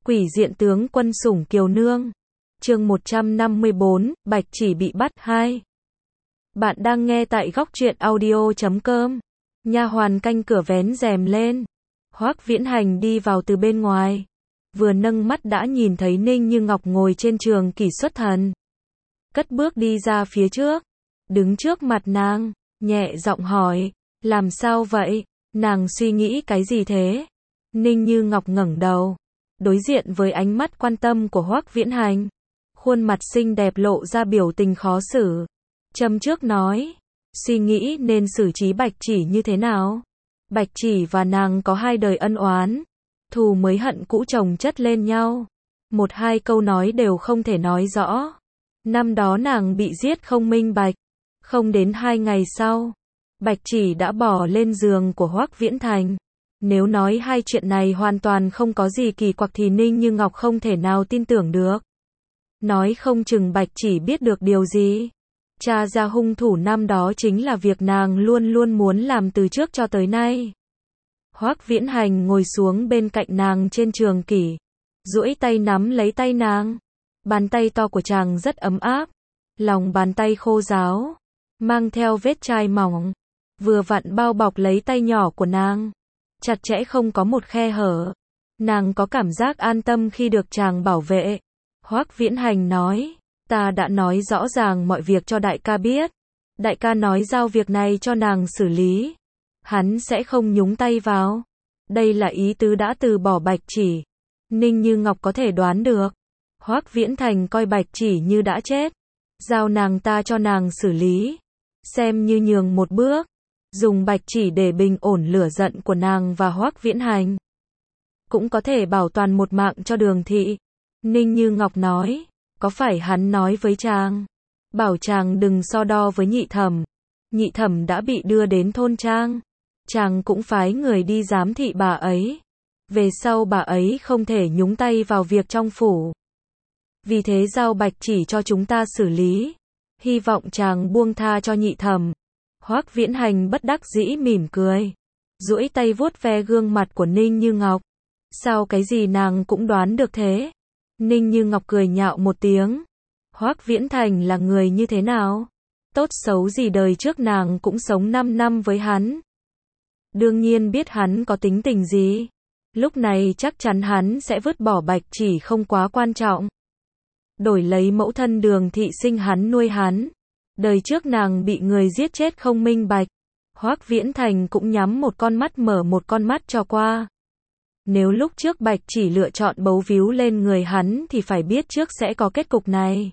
Quỷ diện tướng quân sủng kiều nương. Chương 154, Bạch Chỉ bị bắt 2. Bạn đang nghe tại góc truyện audio.com. Nha hoàn canh cửa vén rèm lên. Hoắc Viễn Hành đi vào từ bên ngoài. Vừa nâng mắt đã nhìn thấy Ninh Như Ngọc ngồi trên trường kỷ xuất thần. Cất bước đi ra phía trước. Đứng trước mặt nàng, nhẹ giọng hỏi, làm sao vậy? Nàng suy nghĩ cái gì thế? Ninh Như Ngọc ngẩng đầu, đối diện với ánh mắt quan tâm của Hoắc Viễn Hành. Khuôn mặt xinh đẹp lộ ra biểu tình khó xử. Châm trước nói, suy nghĩ nên xử trí Bạch Chỉ như thế nào? Bạch Chỉ và nàng có hai đời ân oán, thù mới hận cũ chồng chất lên nhau. Một hai câu nói đều không thể nói rõ. Năm đó nàng bị giết không minh bạch. Không đến 2 ngày sau, Bạch Chỉ đã bỏ lên giường của Hoắc Viễn Thành. Nếu nói hai chuyện này hoàn toàn không có gì kỳ quặc thì Ninh Như Ngọc không thể nào tin tưởng được. Nói không chừng Bạch Chỉ biết được điều gì. Tra ra hung thủ năm đó chính là việc nàng luôn luôn muốn làm từ trước cho tới nay. Hoắc Viễn Hành ngồi xuống bên cạnh nàng trên trường kỷ, duỗi tay nắm lấy tay nàng. Bàn tay to của chàng rất ấm áp, lòng bàn tay khô ráo, mang theo vết chai mỏng, vừa vặn bao bọc lấy tay nhỏ của nàng, chặt chẽ không có một khe hở. Nàng có cảm giác an tâm khi được chàng bảo vệ. Hoắc Viễn Hành nói, ta đã nói rõ ràng mọi việc cho đại ca biết. Đại ca nói giao việc này cho nàng xử lý. Hắn sẽ không nhúng tay vào. Đây là ý tứ đã từ bỏ Bạch Chỉ. Ninh Như Ngọc có thể đoán được. Hoắc Viễn Thành coi Bạch Chỉ như đã chết. Giao nàng ta cho nàng xử lý. Xem như nhường một bước. Dùng Bạch Chỉ để bình ổn lửa giận của nàng và Hoắc Viễn Hành. Cũng có thể bảo toàn một mạng cho Đường thị. Ninh Như Ngọc nói, có phải hắn nói với chàng, bảo chàng đừng so đo với nhị thẩm. Nhị thẩm đã bị đưa đến thôn trang. Chàng cũng phái người đi giám thị bà ấy. Về sau bà ấy không thể nhúng tay vào việc trong phủ. Vì thế giao Bạch Chỉ cho chúng ta xử lý. Hy vọng chàng buông tha cho nhị thẩm. Hoắc Viễn Hành bất đắc dĩ mỉm cười, duỗi tay vuốt ve gương mặt của Ninh Như Ngọc. Sao cái gì nàng cũng đoán được thế? Ninh Như Ngọc cười nhạo một tiếng. Hoắc Viễn Thành là người như thế nào? Tốt xấu gì đời trước nàng cũng sống 5 năm với hắn. Đương nhiên biết hắn có tính tình gì. Lúc này chắc chắn hắn sẽ vứt bỏ Bạch Chỉ không quá quan trọng. Đổi lấy mẫu thân Đường thị sinh hắn nuôi hắn. Đời trước nàng bị người giết chết không minh bạch. Hoắc Viễn Thành cũng nhắm một con mắt mở một con mắt cho qua. Nếu lúc trước Bạch Chỉ lựa chọn bấu víu lên người hắn thì phải biết trước sẽ có kết cục này.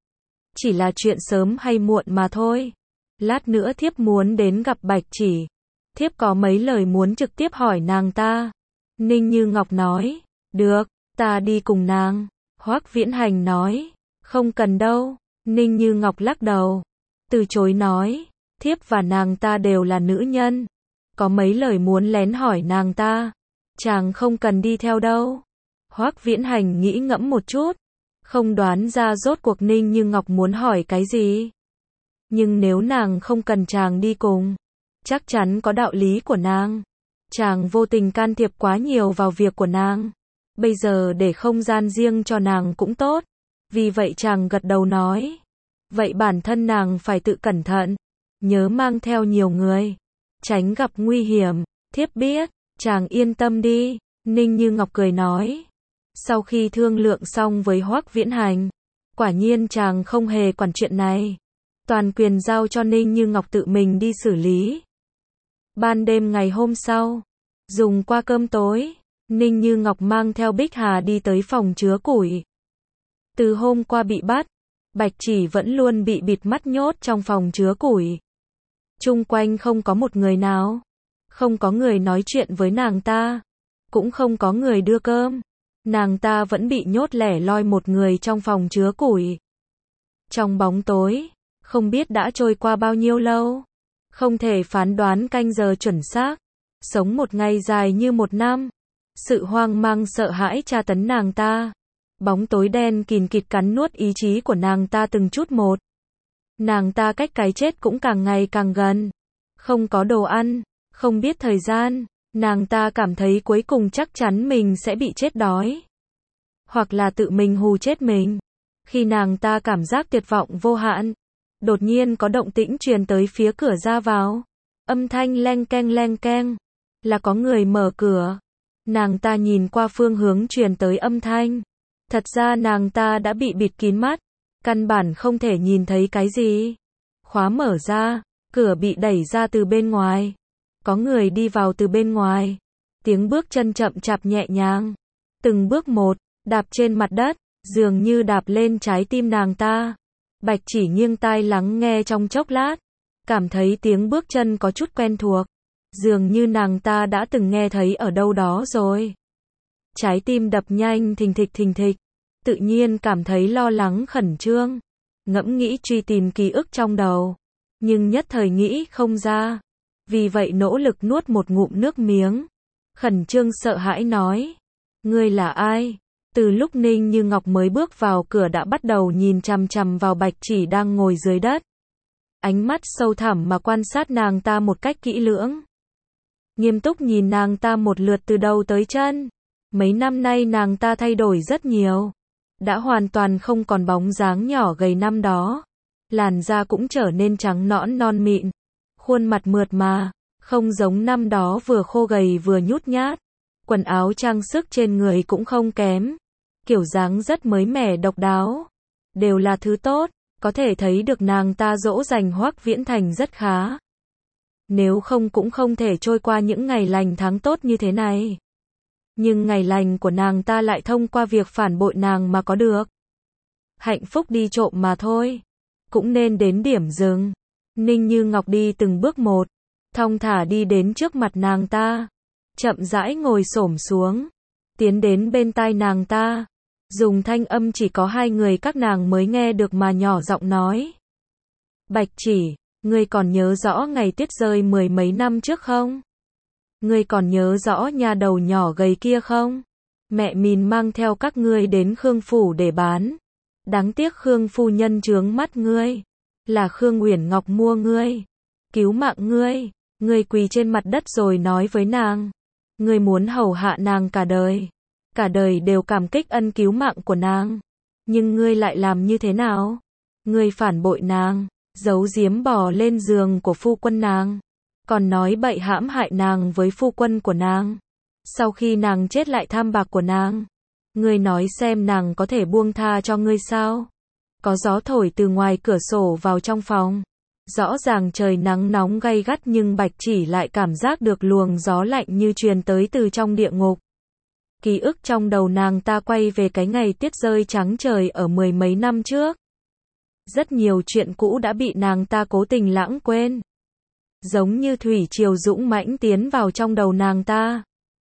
Chỉ là chuyện sớm hay muộn mà thôi. Lát nữa thiếp muốn đến gặp Bạch Chỉ. Thiếp có mấy lời muốn trực tiếp hỏi nàng ta. Ninh Như Ngọc nói, được, ta đi cùng nàng. Hoắc Viễn Hành nói, không cần đâu. Ninh Như Ngọc lắc đầu, từ chối nói, thiếp và nàng ta đều là nữ nhân. Có mấy lời muốn lén hỏi nàng ta. Chàng không cần đi theo đâu. Hoắc Viễn Hành nghĩ ngẫm một chút, không đoán ra rốt cuộc Ninh Như Ngọc muốn hỏi cái gì. Nhưng nếu nàng không cần chàng đi cùng, chắc chắn có đạo lý của nàng. Chàng vô tình can thiệp quá nhiều vào việc của nàng. Bây giờ để không gian riêng cho nàng cũng tốt. Vì vậy chàng gật đầu nói, vậy bản thân nàng phải tự cẩn thận, nhớ mang theo nhiều người, tránh gặp nguy hiểm. Thiếp biết. Chàng yên tâm đi. Ninh Như Ngọc cười nói. Sau khi thương lượng xong với Hoắc Viễn Hành, quả nhiên chàng không hề quản chuyện này. Toàn quyền giao cho Ninh Như Ngọc tự mình đi xử lý. Ban đêm ngày hôm sau, dùng qua cơm tối, Ninh Như Ngọc mang theo Bích Hà đi tới phòng chứa củi. Từ hôm qua bị bắt, Bạch Chỉ vẫn luôn bị bịt mắt nhốt trong phòng chứa củi. Chung quanh không có một người nào. Không có người nói chuyện với nàng ta. Cũng không có người đưa cơm. Nàng ta vẫn bị nhốt lẻ loi một người trong phòng chứa củi. Trong bóng tối, không biết đã trôi qua bao nhiêu lâu. Không thể phán đoán canh giờ chuẩn xác. Sống một ngày dài như một năm. Sự hoang mang sợ hãi tra tấn nàng ta. Bóng tối đen kìn kịt cắn nuốt ý chí của nàng ta từng chút một. Nàng ta cách cái chết cũng càng ngày càng gần. Không có đồ ăn. Không biết thời gian, nàng ta cảm thấy cuối cùng chắc chắn mình sẽ bị chết đói. hoặc là tự mình hù chết mình. Khi nàng ta cảm giác tuyệt vọng vô hạn, đột nhiên có động tĩnh truyền tới phía cửa ra vào. Âm thanh leng keng, là có người mở cửa. Nàng ta nhìn qua phương hướng truyền tới âm thanh. Thật ra nàng ta đã bị bịt kín mắt, căn bản không thể nhìn thấy cái gì. Khóa mở ra, cửa bị đẩy ra từ bên ngoài. Có người đi vào từ bên ngoài. Tiếng bước chân chậm chạp nhẹ nhàng. Từng bước một, đạp trên mặt đất, dường như đạp lên trái tim nàng ta. Bạch Chỉ nghiêng tai lắng nghe trong chốc lát, cảm thấy tiếng bước chân có chút quen thuộc, dường như nàng ta đã từng nghe thấy ở đâu đó rồi. Trái tim đập nhanh thình thịch, tự nhiên cảm thấy lo lắng khẩn trương, ngẫm nghĩ truy tìm ký ức trong đầu, nhưng nhất thời nghĩ không ra, vì vậy nỗ lực nuốt một ngụm nước miếng, khẩn trương sợ hãi nói, ngươi là ai? Từ lúc Ninh Như Ngọc mới bước vào cửa đã bắt đầu nhìn chằm chằm vào Bạch Chỉ đang ngồi dưới đất. Ánh mắt sâu thẳm mà quan sát nàng ta một cách kỹ lưỡng. Nghiêm túc nhìn nàng ta một lượt từ đầu tới chân. Mấy năm nay nàng ta thay đổi rất nhiều. Đã hoàn toàn không còn bóng dáng nhỏ gầy năm đó. Làn da cũng trở nên trắng nõn non mịn. Khuôn mặt mượt mà, không giống năm đó vừa khô gầy vừa nhút nhát. Quần áo trang sức trên người cũng không kém. Kiểu dáng rất mới mẻ độc đáo. Đều là thứ tốt, có thể thấy được nàng ta dỗ dành Hoắc Viễn Thành rất khá. Nếu không cũng không thể trôi qua những ngày lành tháng tốt như thế này. Nhưng ngày lành của nàng ta lại thông qua việc phản bội nàng mà có được. Hạnh phúc đi trộm mà thôi. Cũng nên đến điểm dừng. Ninh Như Ngọc đi từng bước một, thong thả đi đến trước mặt nàng ta. Chậm rãi ngồi xổm xuống, tiến đến bên tai nàng ta. Dùng thanh âm chỉ có hai người các nàng mới nghe được mà nhỏ giọng nói. Bạch Chỉ, ngươi còn nhớ rõ ngày tuyết rơi mười mấy năm trước không? Ngươi còn nhớ rõ nhà đầu nhỏ gầy kia không? Mẹ mình mang theo các ngươi đến Khương phủ để bán. Đáng tiếc Khương phu nhân trướng mắt ngươi. Là Khương Uyển Ngọc mua ngươi. Cứu mạng ngươi. Ngươi quỳ trên mặt đất rồi nói với nàng. Ngươi muốn hầu hạ nàng cả đời. Cả đời đều cảm kích ân cứu mạng của nàng. Nhưng ngươi lại làm như thế nào? Ngươi phản bội nàng, giấu giếm bỏ lên giường của phu quân nàng, còn nói bậy hãm hại nàng với phu quân của nàng. Sau khi nàng chết lại tham bạc của nàng. Ngươi nói xem nàng có thể buông tha cho ngươi sao? Có gió thổi từ ngoài cửa sổ vào trong phòng. Rõ ràng trời nắng nóng gay gắt nhưng Bạch Chỉ lại cảm giác được luồng gió lạnh như truyền tới từ trong địa ngục. Ký ức trong đầu nàng ta quay về cái ngày tuyết rơi trắng trời ở mười mấy năm trước. Rất nhiều chuyện cũ đã bị nàng ta cố tình lãng quên. Giống như thủy triều dũng mãnh tiến vào trong đầu nàng ta.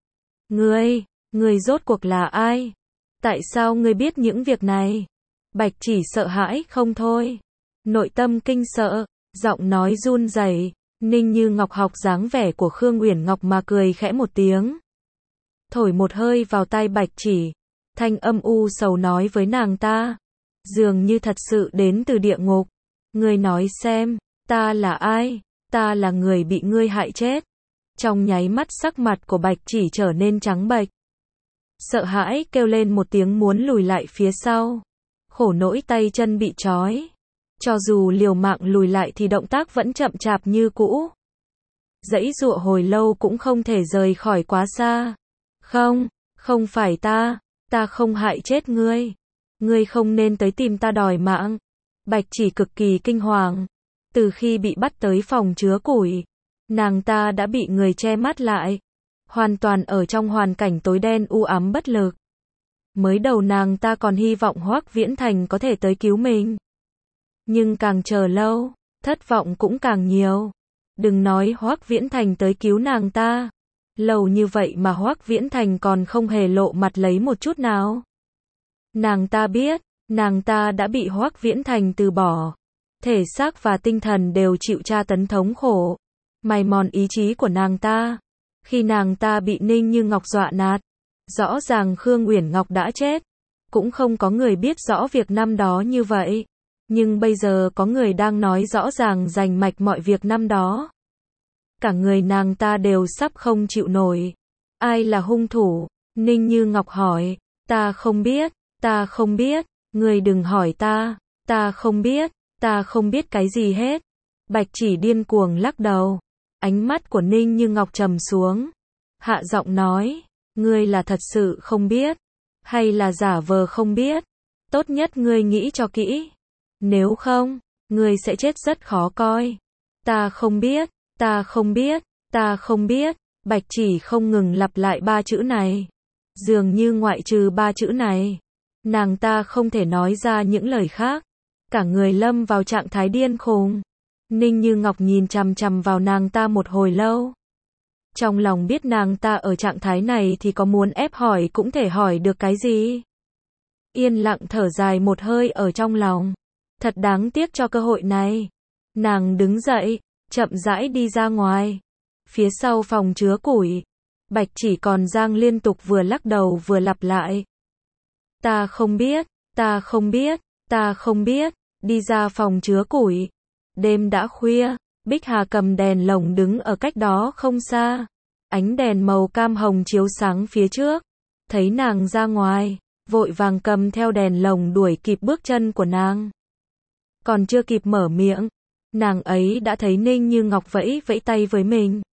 Ngươi rốt cuộc là ai? Tại sao ngươi biết những việc này? Bạch Chỉ sợ hãi không thôi. Nội tâm kinh sợ, giọng nói run rẩy. Ninh Như Ngọc học dáng vẻ của Khương Uyển Ngọc mà cười khẽ một tiếng. Thổi một hơi vào tai Bạch Chỉ, thanh âm u sầu nói với nàng ta, dường như thật sự đến từ địa ngục. Ngươi nói xem, ta là ai? Ta là người bị ngươi hại chết. Trong nháy mắt sắc mặt của Bạch Chỉ trở nên trắng bệch. Sợ hãi kêu lên một tiếng muốn lùi lại phía sau. Khổ nỗi tay chân bị trói. Cho dù liều mạng lùi lại thì động tác vẫn chậm chạp như cũ. Giãy giụa hồi lâu cũng không thể rời khỏi quá xa. Không phải ta không hại chết ngươi. Ngươi không nên tới tìm ta đòi mạng. Bạch Chỉ cực kỳ kinh hoàng. Từ khi bị bắt tới phòng chứa củi, nàng ta đã bị người che mắt lại. Hoàn toàn ở trong hoàn cảnh tối đen u ám bất lực. Mới đầu nàng ta còn hy vọng Hoắc Viễn Thành có thể tới cứu mình. Nhưng càng chờ lâu, thất vọng cũng càng nhiều. Đừng nói Hoắc Viễn Thành tới cứu nàng ta. Lâu như vậy mà Hoắc Viễn Thành còn không hề lộ mặt lấy một chút nào. Nàng ta biết, nàng ta đã bị Hoắc Viễn Thành từ bỏ. Thể xác và tinh thần đều chịu tra tấn thống khổ. Mài mòn ý chí của nàng ta. Khi nàng ta bị Ninh Như Ngọc dọa nạt. Rõ ràng Khương Uyển Ngọc đã chết. Cũng không có người biết rõ việc năm đó như vậy. Nhưng bây giờ có người đang nói rõ ràng rành mạch mọi việc năm đó. Cả người nàng ta đều sắp không chịu nổi. Ai là hung thủ? Ninh Như Ngọc hỏi. Ta không biết. Ta không biết, ngươi đừng hỏi ta không biết cái gì hết. Bạch Chỉ điên cuồng lắc đầu. Ánh mắt của Ninh Như Ngọc trầm xuống. Hạ giọng nói, ngươi là thật sự không biết, hay là giả vờ không biết? Tốt nhất ngươi nghĩ cho kỹ. Nếu không, ngươi sẽ chết rất khó coi. Ta không biết, ta không biết, ta không biết. Bạch Chỉ không ngừng lặp lại ba chữ này. Dường như ngoại trừ ba chữ này, nàng ta không thể nói ra những lời khác. Cả người lâm vào trạng thái điên khùng. Ninh Như Ngọc nhìn chằm chằm vào nàng ta một hồi lâu. Trong lòng biết nàng ta ở trạng thái này thì có muốn ép hỏi cũng thể hỏi được cái gì. Yên lặng thở dài một hơi ở trong lòng. Thật đáng tiếc cho cơ hội này. Nàng đứng dậy, chậm rãi đi ra ngoài. Phía sau phòng chứa củi, Bạch Chỉ còn Giang liên tục vừa lắc đầu vừa lặp lại. Ta không biết, ta không biết, ta không biết. Đi ra phòng chứa củi. Đêm đã khuya, Bích Hà cầm đèn lồng đứng ở cách đó không xa. Ánh đèn màu cam hồng chiếu sáng phía trước. Thấy nàng ra ngoài, vội vàng cầm theo đèn lồng đuổi kịp bước chân của nàng. Còn chưa kịp mở miệng, nàng ấy đã thấy Ninh Như Ngọc vẫy vẫy tay với mình.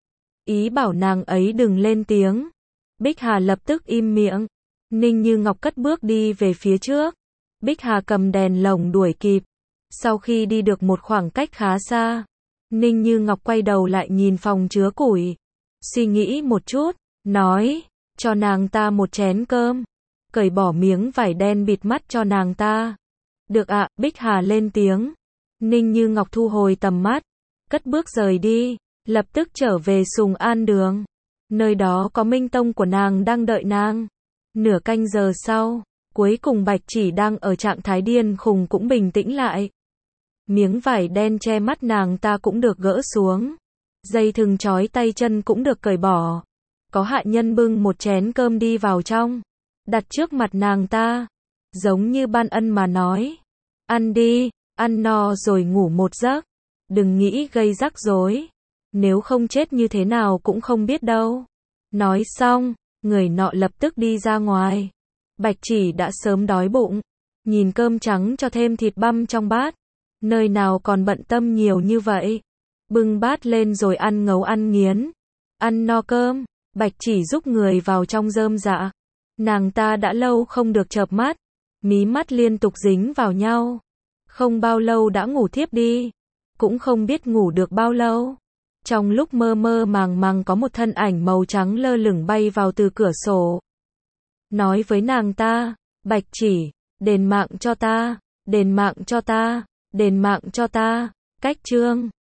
Ý bảo nàng ấy đừng lên tiếng. Bích Hà lập tức im miệng. Ninh Như Ngọc cất bước đi về phía trước. Bích Hà cầm đèn lồng đuổi kịp. Sau khi đi được một khoảng cách khá xa, Ninh Như Ngọc quay đầu lại nhìn phòng chứa củi. Suy nghĩ một chút, nói, cho nàng ta một chén cơm. Cởi bỏ miếng vải đen bịt mắt cho nàng ta. Được ạ, Bích Hà lên tiếng. Ninh Như Ngọc thu hồi tầm mắt, cất bước rời đi, lập tức trở về Sùng An Đường. Nơi đó có Minh Tông của nàng đang đợi nàng. Nửa canh giờ sau, cuối cùng Bạch Chỉ đang ở trạng thái điên khùng cũng bình tĩnh lại. Miếng vải đen che mắt nàng ta cũng được gỡ xuống. Dây thừng trói tay chân cũng được cởi bỏ. Có hạ nhân bưng một chén cơm đi vào trong, đặt trước mặt nàng ta. Giống như ban ân mà nói. Ăn đi, ăn no rồi ngủ một giấc. Đừng nghĩ gây rắc rối. Nếu không chết như thế nào cũng không biết đâu. Nói xong, người nọ lập tức đi ra ngoài. Bạch Chỉ đã sớm đói bụng. Nhìn cơm trắng cho thêm thịt băm trong bát. Nơi nào còn bận tâm nhiều như vậy. Bưng bát lên rồi ăn ngấu ăn nghiến. Ăn no cơm, Bạch Chỉ giúp người vào trong rơm dạ. Nàng ta đã lâu không được chợp mắt. Mí mắt liên tục dính vào nhau. Không bao lâu đã ngủ thiếp đi. Cũng không biết ngủ được bao lâu. Trong lúc mơ mơ màng màng có một thân ảnh màu trắng lơ lửng bay vào từ cửa sổ. Nói với nàng ta, Bạch Chỉ, đền mạng cho ta, đền mạng cho ta, đền mạng cho ta. Cách chương